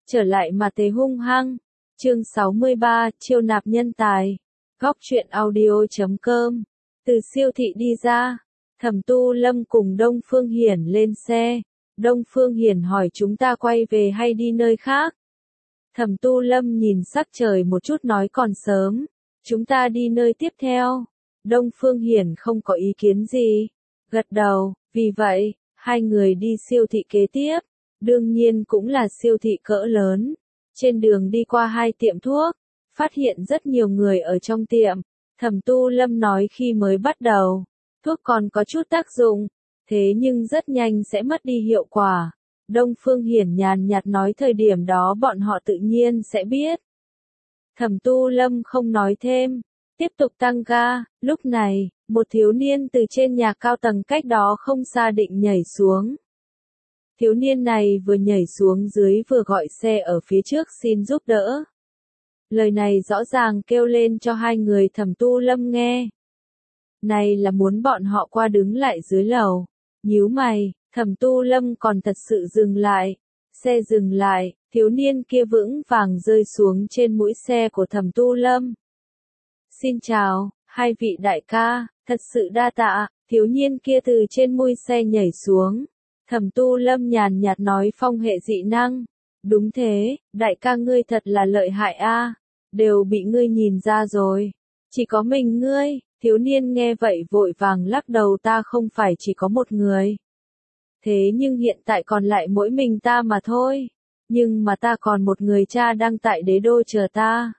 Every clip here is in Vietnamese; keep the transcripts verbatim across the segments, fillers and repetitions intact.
Trở lại mà thế hung hăng. Chương sáu mươi ba, chiêu nạp nhân tài. Góc truyện audio chấm com. Từ siêu thị đi ra, Thẩm Tu Lâm cùng Đông Phương Hiển lên xe. Đông Phương Hiển hỏi chúng ta quay về hay đi nơi khác. Thẩm Tu Lâm nhìn sắc trời một chút nói còn sớm. Chúng ta đi nơi tiếp theo. Đông Phương Hiển không có ý kiến gì. Gật đầu, vì vậy, hai người đi siêu thị kế tiếp. Đương nhiên cũng là siêu thị cỡ lớn. Trên đường đi qua hai tiệm thuốc, phát hiện rất nhiều người ở trong tiệm. Thẩm Tu Lâm nói khi mới bắt đầu, thuốc còn có chút tác dụng, thế nhưng rất nhanh sẽ mất đi hiệu quả. Đông Phương Hiển nhàn nhạt nói thời điểm đó bọn họ tự nhiên sẽ biết. Thẩm Tu Lâm không nói thêm, tiếp tục tăng ga. Lúc này, một thiếu niên từ trên nhà cao tầng cách đó không xa định nhảy xuống. Thiếu niên này vừa nhảy xuống dưới vừa gọi xe ở phía trước xin giúp đỡ. Lời này rõ ràng kêu lên cho hai người Thẩm Tu Lâm nghe. Này là muốn bọn họ qua đứng lại dưới lầu. Nhíu mày, Thẩm Tu Lâm còn thật sự dừng lại. Xe dừng lại, thiếu niên kia vững vàng rơi xuống trên mũi xe của Thẩm Tu Lâm. Xin chào, hai vị đại ca, thật sự đa tạ. Thiếu niên kia từ trên mui xe nhảy xuống. Thẩm Tu Lâm nhàn nhạt nói phong hệ dị năng. Đúng thế, đại ca ngươi thật là lợi hại a, đều bị ngươi nhìn ra rồi. Chỉ có mình ngươi. Thiếu niên nghe vậy vội vàng lắc đầu, ta không phải chỉ có một người. Thế nhưng hiện tại còn lại mỗi mình ta mà thôi. Nhưng mà ta còn một người cha đang tại đế đô chờ ta.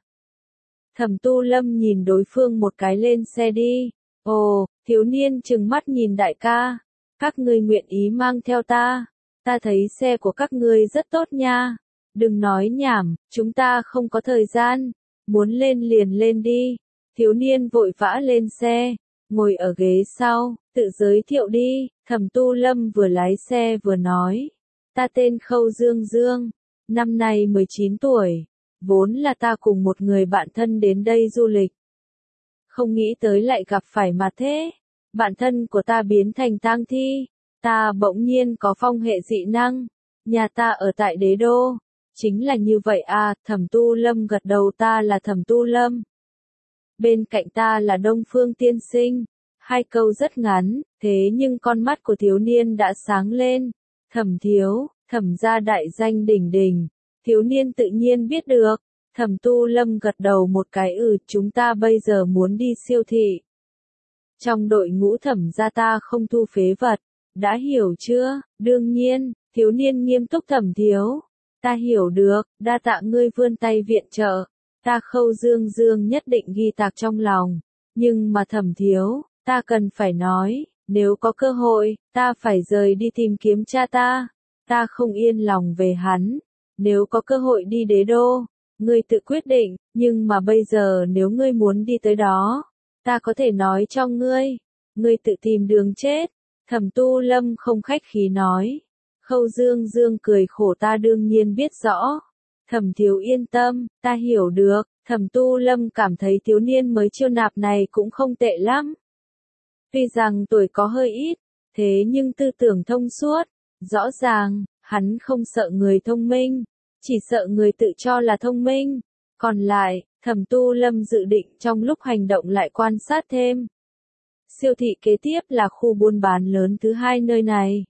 Thẩm Tu Lâm nhìn đối phương một cái, lên xe đi. Ồ, thiếu niên trừng mắt nhìn đại ca. Các ngươi nguyện ý mang theo ta. Ta thấy xe của các ngươi rất tốt nha. Đừng nói nhảm, chúng ta không có thời gian. Muốn lên liền lên đi. Thiếu niên vội vã lên xe, ngồi ở ghế sau, tự giới thiệu đi. Thẩm Tu Lâm vừa lái xe vừa nói. Ta tên Khâu Dương Dương, năm nay mười chín tuổi. Vốn là ta cùng một người bạn thân đến đây du lịch. Không nghĩ tới lại gặp phải mà thế. Bạn thân của ta biến thành tang thi. Ta bỗng nhiên có phong hệ dị năng. Nhà ta ở tại đế đô. Chính là như vậy à. Thẩm Tu Lâm gật đầu, ta là Thẩm Tu Lâm. Bên cạnh ta là Đông Phương tiên sinh. Hai câu rất ngắn, thế nhưng con mắt của thiếu niên đã sáng lên. Thẩm thiếu, Thẩm gia đại danh đỉnh đỉnh. Thiếu niên tự nhiên biết được. Thẩm Tu Lâm gật đầu một cái, ừ, chúng ta bây giờ muốn đi siêu thị. Trong đội ngũ Thẩm gia ta không thu phế vật, đã hiểu chưa? Đương nhiên, thiếu niên nghiêm túc. Thẩm thiếu, ta hiểu được, đa tạ ngươi vươn tay viện trợ. Ta Khâu Dương Dương nhất định ghi tạc trong lòng. Nhưng mà Thẩm thiếu, ta cần phải nói, nếu có cơ hội, ta phải rời đi tìm kiếm cha ta. Ta không yên lòng về hắn. Nếu có cơ hội đi đế đô, ngươi tự quyết định, nhưng mà bây giờ nếu ngươi muốn đi tới đó, ta có thể nói cho ngươi, ngươi tự tìm đường chết. Thẩm Tu Lâm không khách khí nói. Khâu Dương Dương cười khổ, ta đương nhiên biết rõ. Thẩm thiếu yên tâm, ta hiểu được. Thẩm Tu Lâm cảm thấy thiếu niên mới chiêu nạp này cũng không tệ lắm. Tuy rằng tuổi có hơi ít, thế nhưng tư tưởng thông suốt. Rõ ràng, hắn không sợ người thông minh, chỉ sợ người tự cho là thông minh. Còn lại, Thẩm Tu Lâm dự định trong lúc hành động lại quan sát thêm. Siêu thị kế tiếp là khu buôn bán lớn thứ hai nơi này.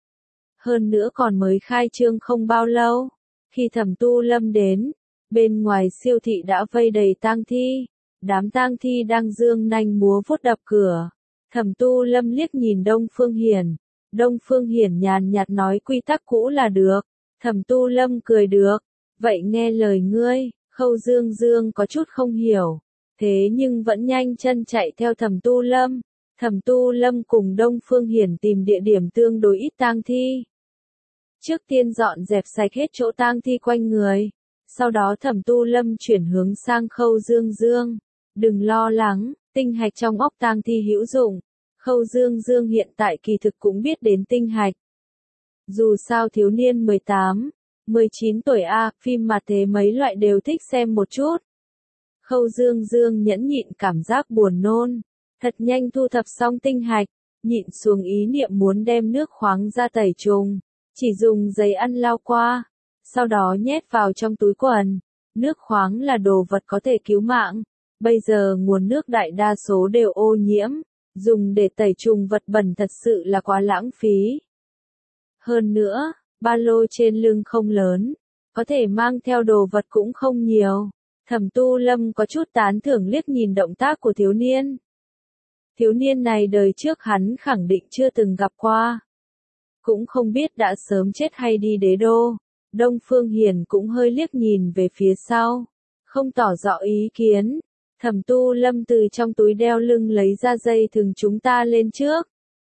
Hơn nữa còn mới khai trương không bao lâu. Khi Thẩm Tu Lâm đến, bên ngoài siêu thị đã vây đầy tang thi. Đám tang thi đang giương nanh múa vuốt đập cửa. Thẩm Tu Lâm liếc nhìn Đông Phương Hiển. Đông Phương Hiển nhàn nhạt nói quy tắc cũ là được. Thẩm Tu Lâm cười được. Vậy nghe lời ngươi. Khâu Dương Dương có chút không hiểu. Thế nhưng vẫn nhanh chân chạy theo Thẩm Tu Lâm. Thẩm Tu Lâm cùng Đông Phương Hiển tìm địa điểm tương đối ít tang thi. Trước tiên dọn dẹp sạch hết chỗ tang thi quanh người. Sau đó Thẩm Tu Lâm chuyển hướng sang Khâu Dương Dương. Đừng lo lắng, tinh hạch trong óc tang thi hữu dụng. Khâu Dương Dương hiện tại kỳ thực cũng biết đến tinh hạch. Dù sao thiếu niên mười tám, mười chín tuổi a, phim mà thế mấy loại đều thích xem một chút. Khâu Dương Dương nhẫn nhịn cảm giác buồn nôn. Thật nhanh thu thập xong tinh hạch, nhịn xuống ý niệm muốn đem nước khoáng ra tẩy trùng. Chỉ dùng giấy ăn lau qua. sau đó nhét vào trong túi quần. Nước khoáng là đồ vật có thể cứu mạng. Bây giờ nguồn nước đại đa số đều ô nhiễm, dùng để tẩy trùng vật bẩn thật sự là quá lãng phí. Hơn nữa, ba lô trên lưng không lớn, có thể mang theo đồ vật cũng không nhiều. Thẩm Tu Lâm có chút tán thưởng liếc nhìn động tác của thiếu niên. Thiếu niên này đời trước hắn khẳng định chưa từng gặp qua. Cũng không biết đã sớm chết hay đi đế đô. Đông Phương Hiền cũng hơi liếc nhìn về phía sau, không tỏ rõ ý kiến. Thẩm Tu Lâm từ trong túi đeo lưng lấy ra dây thừng chúng ta lên trước.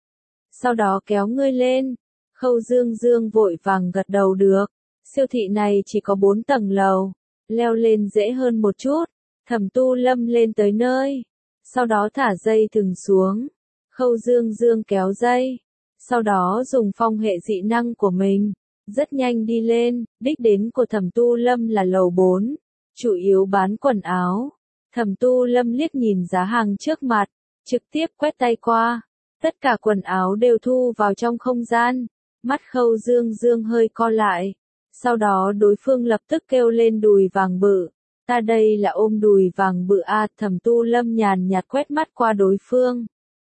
Sau đó kéo ngươi lên. Khâu Dương Dương vội vàng gật đầu được. Siêu thị này chỉ có bốn tầng lầu. Leo lên dễ hơn một chút. Thẩm Tu Lâm lên tới nơi. Sau đó thả dây thừng xuống. Khâu Dương Dương kéo dây. Sau đó dùng phong hệ dị năng của mình. Rất nhanh đi lên. Đích đến của Thẩm Tu Lâm là lầu bốn. Chủ yếu bán quần áo. Thẩm Tu Lâm liếc nhìn giá hàng trước mặt. Trực tiếp quét tay qua. Tất cả quần áo đều thu vào trong không gian. Mắt Khâu Dương Dương hơi co lại. Sau đó đối phương lập tức kêu lên đùi vàng bự. Ta đây là ôm đùi vàng bự a. Thẩm Tu Lâm nhàn nhạt quét mắt qua đối phương.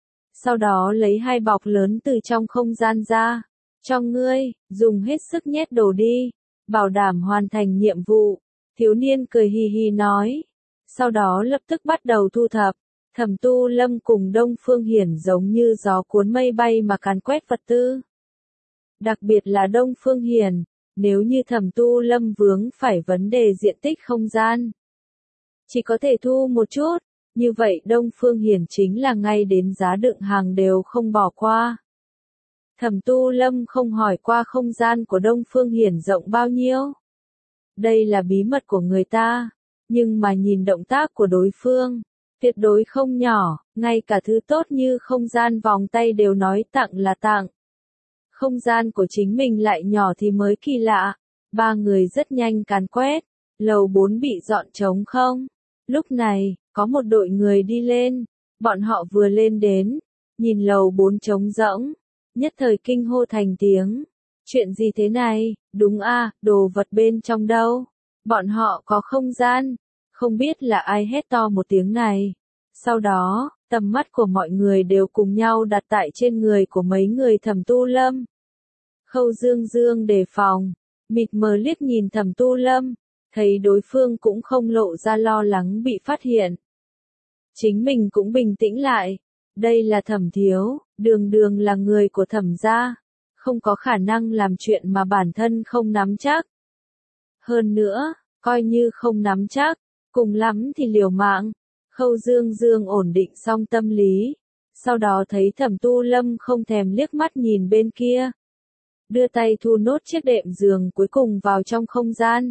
Sau đó lấy hai bọc lớn từ trong không gian ra. Cho ngươi, dùng hết sức nhét đồ đi. Bảo đảm hoàn thành nhiệm vụ. Thiếu niên cười hì hì nói. Sau đó lập tức bắt đầu thu thập. Thẩm Tu Lâm cùng Đông Phương Hiển giống như gió cuốn mây bay mà càn quét vật tư. Đặc biệt là Đông Phương Hiển, nếu như Thẩm Tu Lâm vướng phải vấn đề diện tích không gian, chỉ có thể thu một chút, như vậy Đông Phương Hiển chính là ngay đến giá đựng hàng đều không bỏ qua. Thẩm Tu Lâm không hỏi qua không gian của Đông Phương Hiển rộng bao nhiêu. Đây là bí mật của người ta, nhưng mà nhìn động tác của đối phương, tuyệt đối không nhỏ, ngay cả thứ tốt như không gian vòng tay đều nói tặng là tặng. Không gian của chính mình lại nhỏ thì mới kỳ lạ. Ba người rất nhanh càn quét, lầu bốn bị dọn trống không. Lúc này, có một đội người đi lên, bọn họ vừa lên đến, nhìn lầu bốn trống rỗng, nhất thời kinh hô thành tiếng. Chuyện gì thế này, đúng a, đồ vật bên trong đâu? Bọn họ có không gian, không biết là ai hét to một tiếng này. Sau đó, tầm mắt của mọi người đều cùng nhau đặt tại trên người của mấy người Thẩm Tu Lâm. Khâu Dương Dương đề phòng, mịt mờ liếc nhìn Thẩm Tu Lâm, thấy đối phương cũng không lộ ra lo lắng bị phát hiện. Chính mình cũng bình tĩnh lại, đây là Thẩm thiếu, đường đường là người của Thẩm gia, không có khả năng làm chuyện mà bản thân không nắm chắc. Hơn nữa, coi như không nắm chắc, cùng lắm thì liều mạng. Khâu Dương Dương ổn định xong tâm lý, sau đó thấy Thẩm Tu Lâm không thèm liếc mắt nhìn bên kia. Đưa tay thu nốt chiếc đệm giường cuối cùng vào trong không gian.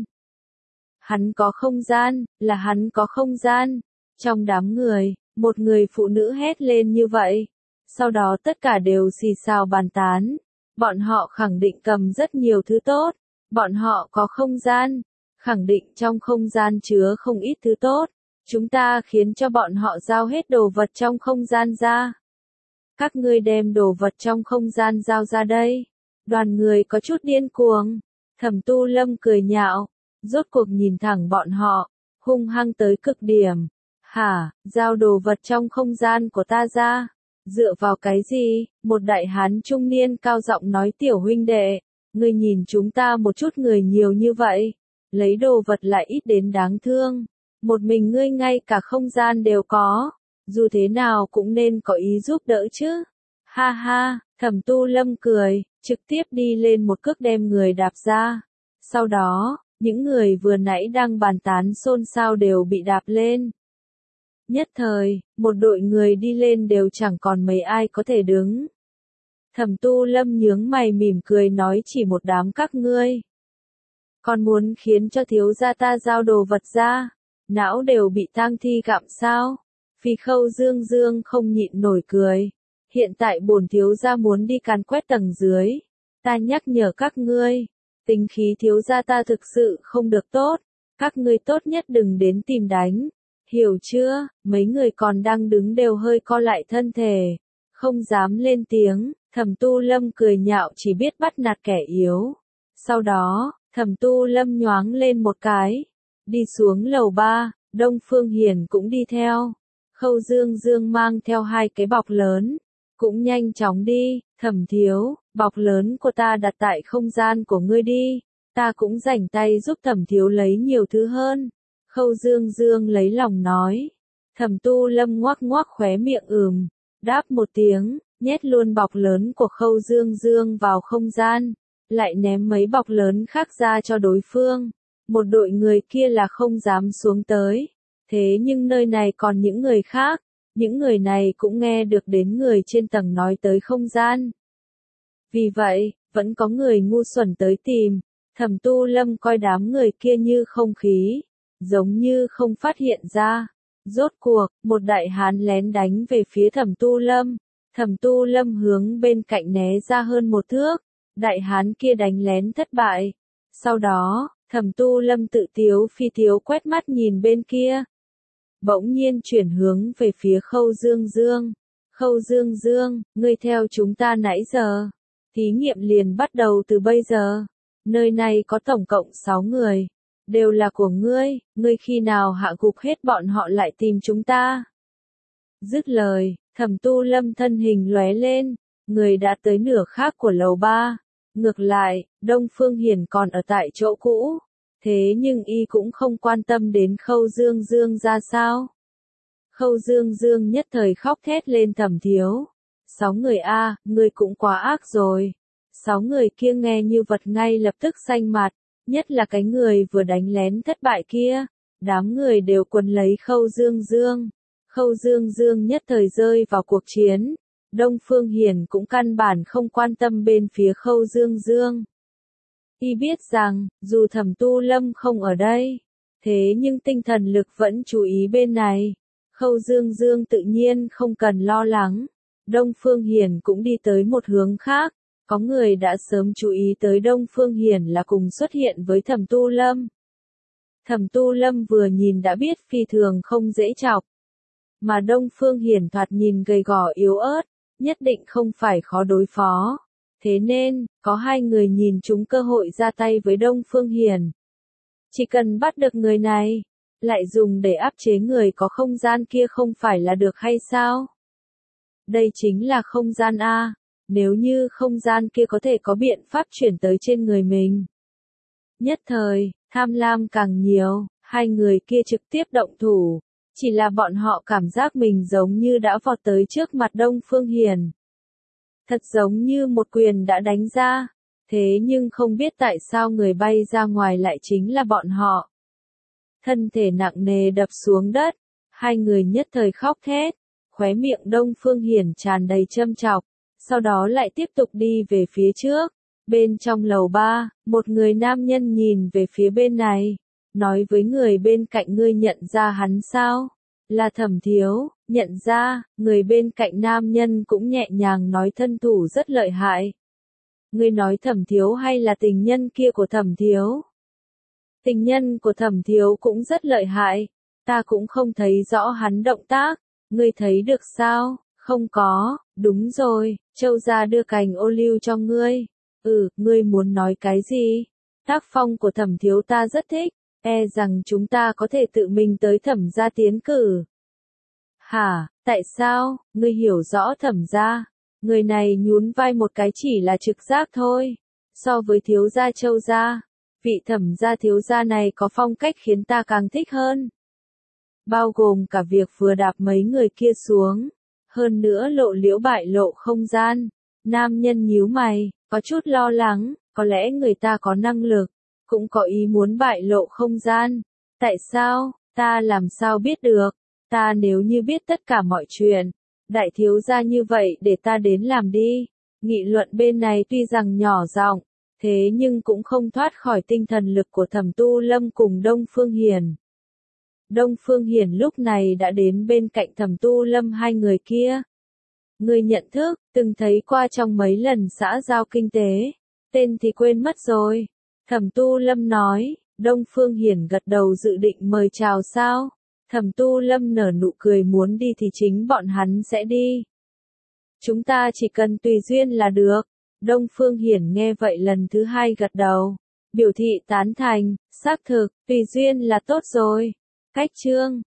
Hắn có không gian, là hắn có không gian. Trong đám người, một người phụ nữ hét lên như vậy. Sau đó tất cả đều xì xào bàn tán. Bọn họ khẳng định cầm rất nhiều thứ tốt. Bọn họ có không gian. Khẳng định trong không gian chứa không ít thứ tốt. Chúng ta khiến cho bọn họ giao hết đồ vật trong không gian ra. Các ngươi đem đồ vật trong không gian giao ra đây. Đoàn người có chút điên cuồng. Thẩm Tu Lâm cười nhạo. Rốt cuộc nhìn thẳng bọn họ. Hung hăng tới cực điểm. Hả, giao đồ vật trong không gian của ta ra. Dựa vào cái gì? Một đại hán trung niên cao giọng nói tiểu huynh đệ. Ngươi nhìn chúng ta một chút người nhiều như vậy. Lấy đồ vật lại ít đến đáng thương. Một mình ngươi ngay cả không gian đều có. Dù thế nào cũng nên có ý giúp đỡ chứ. Ha ha, Thẩm Tu Lâm cười, trực tiếp đi lên một cước đem người đạp ra. Sau đó, những người vừa nãy đang bàn tán xôn xao đều bị đạp lên. Nhất thời, một đội người đi lên đều chẳng còn mấy ai có thể đứng. Thẩm Tu Lâm nhướng mày mỉm cười nói chỉ một đám các ngươi. Còn muốn khiến cho thiếu gia ta giao đồ vật ra, não đều bị tang thi gặm sao? Phi Khâu Dương Dương không nhịn nổi cười. Hiện tại bổn thiếu gia muốn đi càn quét tầng dưới. Ta nhắc nhở các ngươi, tính khí thiếu gia ta thực sự không được tốt. Các ngươi tốt nhất đừng đến tìm đánh. Hiểu chưa? Mấy người còn đang đứng đều hơi co lại thân thể. Không dám lên tiếng. Thẩm Tu Lâm cười nhạo chỉ biết bắt nạt kẻ yếu. Sau đó, Thẩm Tu Lâm nhoáng lên một cái, đi xuống lầu ba, Đông Phương Hiển cũng đi theo. Khâu Dương Dương mang theo hai cái bọc lớn, cũng nhanh chóng đi. Thẩm thiếu, bọc lớn của ta đặt tại không gian của ngươi đi, ta cũng rảnh tay giúp Thẩm thiếu lấy nhiều thứ hơn. Khâu Dương Dương lấy lòng nói. Thẩm Tu Lâm ngoác ngoác khóe miệng ừm, đáp một tiếng, nhét luôn bọc lớn của Khâu Dương Dương vào không gian, lại ném mấy bọc lớn khác ra cho đối phương. Một đội người kia là không dám xuống tới, thế nhưng nơi này còn những người khác, những người này cũng nghe được đến người trên tầng nói tới không gian. Vì vậy, vẫn có người ngu xuẩn tới tìm. Thẩm Tu Lâm coi đám người kia như không khí, giống như không phát hiện ra. Rốt cuộc, một đại hán lén đánh về phía Thẩm Tu Lâm. Thẩm Tu Lâm hướng bên cạnh né ra hơn một thước, đại hán kia đánh lén thất bại. Sau đó, Thẩm Tu Lâm tự tiếu phi tiếu quét mắt nhìn bên kia. Bỗng nhiên chuyển hướng về phía Khâu Dương Dương. Khâu Dương Dương, ngươi theo chúng ta nãy giờ. Thí nghiệm liền bắt đầu từ bây giờ. Nơi này có tổng cộng sáu người. Đều là của ngươi, ngươi khi nào hạ gục hết bọn họ lại tìm chúng ta. Dứt lời, Thẩm Tu Lâm thân hình lóe lên, người đã tới nửa khác của lầu ba. Ngược lại, Đông Phương Hiển còn ở tại chỗ cũ. Thế nhưng y cũng không quan tâm đến Khâu Dương Dương ra sao. Khâu Dương Dương nhất thời khóc thét lên Thẩm thiếu. Sáu người a, ngươi cũng quá ác rồi. Sáu người kia nghe như vật ngay lập tức xanh mặt, nhất là cái người vừa đánh lén thất bại kia. Đám người đều quấn lấy Khâu Dương Dương. Khâu Dương Dương nhất thời rơi vào cuộc chiến. Đông Phương Hiển cũng căn bản không quan tâm bên phía Khâu Dương Dương. Y biết rằng, dù Thẩm Tu Lâm không ở đây, thế nhưng tinh thần lực vẫn chú ý bên này. Khâu Dương Dương tự nhiên không cần lo lắng. Đông Phương Hiển cũng đi tới một hướng khác. Có người đã sớm chú ý tới Đông Phương Hiển là cùng xuất hiện với Thẩm Tu Lâm. Thẩm Tu Lâm vừa nhìn đã biết phi thường không dễ chọc. Mà Đông Phương Hiển thoạt nhìn gầy gò yếu ớt, nhất định không phải khó đối phó. Thế nên, có hai người nhìn chúng cơ hội ra tay với Đông Phương Hiển. Chỉ cần bắt được người này, lại dùng để áp chế người có không gian kia không phải là được hay sao? Đây chính là không gian A, nếu như không gian kia có thể có biện pháp chuyển tới trên người mình. Nhất thời, tham lam càng nhiều, hai người kia trực tiếp động thủ, chỉ là bọn họ cảm giác mình giống như đã vọt tới trước mặt Đông Phương Hiển. Thật giống như một quyền đã đánh ra, thế nhưng không biết tại sao người bay ra ngoài lại chính là bọn họ. Thân thể nặng nề đập xuống đất, hai người nhất thời khóc thét, khóe miệng Đông Phương Hiển tràn đầy châm chọc, sau đó lại tiếp tục đi về phía trước. Bên trong lầu ba, một người nam nhân nhìn về phía bên này, nói với người bên cạnh ngươi nhận ra hắn sao? Là Thẩm thiếu, nhận ra, người bên cạnh nam nhân cũng nhẹ nhàng nói thân thủ rất lợi hại. Ngươi nói Thẩm thiếu hay là tình nhân kia của Thẩm thiếu? Tình nhân của Thẩm thiếu cũng rất lợi hại, ta cũng không thấy rõ hắn động tác, ngươi thấy được sao? Không có, đúng rồi, Châu gia đưa cành ô liu cho ngươi. Ừ, ngươi muốn nói cái gì? Tác phong của Thẩm thiếu ta rất thích, e rằng chúng ta có thể tự mình tới Thẩm gia tiến cử. Hả, tại sao? Ngươi hiểu rõ Thẩm gia? Người này nhún vai một cái chỉ là trực giác thôi. So với thiếu gia Châu gia, vị Thẩm gia thiếu gia này có phong cách khiến ta càng thích hơn. Bao gồm cả việc vừa đạp mấy người kia xuống, hơn nữa lộ liễu bại lộ không gian. Nam nhân nhíu mày, có chút lo lắng, có lẽ người ta có năng lực, cũng có ý muốn bại lộ không gian. Tại sao? Ta làm sao biết được? Ta nếu như biết tất cả mọi chuyện, đại thiếu gia như vậy để ta đến làm đi. Nghị luận bên này tuy rằng nhỏ giọng, thế nhưng cũng không thoát khỏi tinh thần lực của Thẩm Tu Lâm cùng Đông Phương Hiển. Đông Phương Hiển lúc này đã đến bên cạnh Thẩm Tu Lâm hai người kia. Người nhận thức, từng thấy qua trong mấy lần xã giao kinh tế, tên thì quên mất rồi. Thẩm Tu Lâm nói, Đông Phương Hiển gật đầu dự định mời chào sao? Thẩm Tu Lâm nở nụ cười muốn đi thì chính bọn hắn sẽ đi. Chúng ta chỉ cần tùy duyên là được. Đông Phương Hiển nghe vậy lần thứ hai gật đầu. biểu thị tán thành, xác thực, tùy duyên là tốt rồi. Cách chương